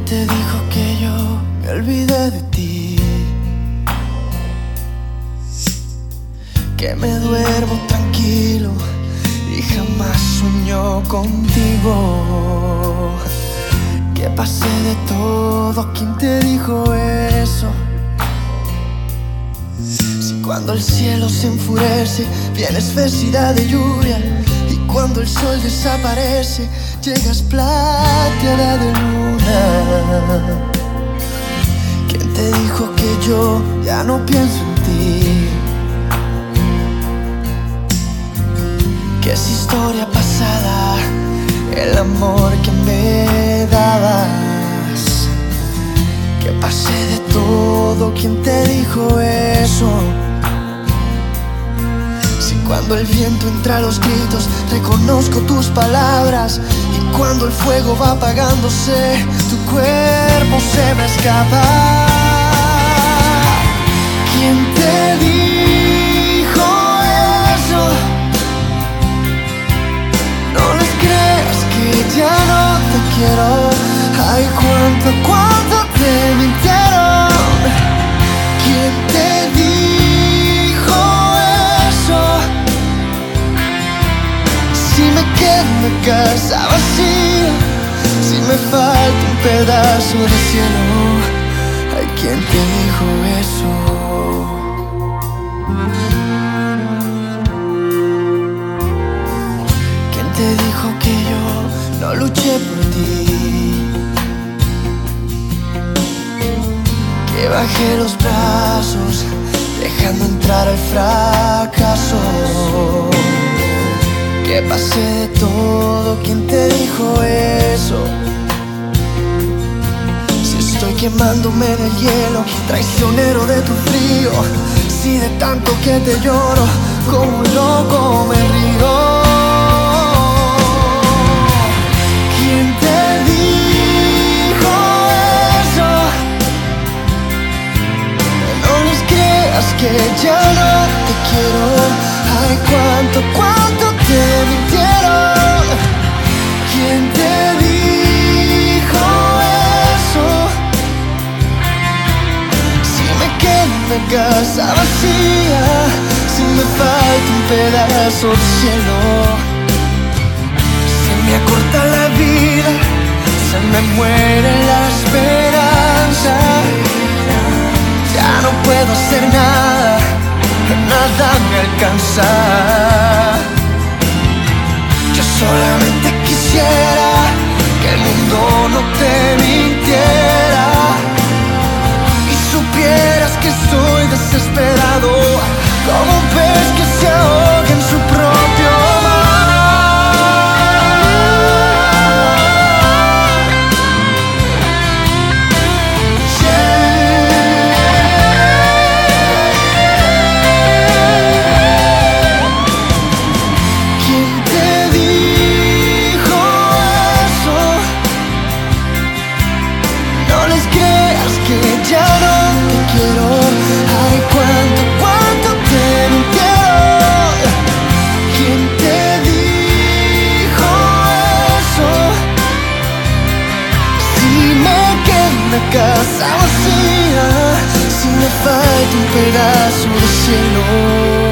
te dijo que yo me olvidé de ti? Que me duermo tranquilo y jamás sueño contigo. Que pasé de todo, ¿quién te dijo eso? Si cuando el cielo se enfurece, vienes vestida de lluvia, y cuando el sol desaparece, llegas plateada de luna. ¿Quién te dijo que yo ya no pienso en ti? Que es historia pasada el amor que me dabas. Que pasé de todo, ¿quién te dijo eso? Si cuando el viento entra a los gritos, reconozco tus palabras, y cuando el fuego va apagándose, tu cuerpo se me escapa. ¿Quién te dijo eso? No les creas que ya no te quiero. Ay, cuánto te mintieron. ¿Quién te dijo eso? Si me quedo en la casa vacía, si me falta un pedazo de cielo. Ay, ¿quién te dijo eso? ¿Quién te dijo que yo no luché por ti? Que bajé los brazos, dejando entrar el fracaso. Que pasé de todo, ¿quién te dijo eso? Si estoy quemándome en el hielo, traicionero de tu frío. Si de tanto que te lloro, como un loco me río. ¿Quién te dijo eso? No les creas que ya no te quiero. Ay, cuánto te mintieron. ¿Quién te dijo eso? Si me quedo en la casa vacía, si me falta un pedazo de cielo. Se me acorta la vida, se me muere la esperanza. Ya no puedo hacer nada, nada me alcanza. Yo solamente quisiera que el mundo no te mintiera, y supieras que estoy desesperado, como un pez que se ahoga en su propio mar. ¿Quién te dijo eso? No les creas que ya no te quiero. Ay, cuánto te mintieron. ¿Quién te dijo eso? Si me quedo en la casa vacía, si me falta un pedazo de cielo.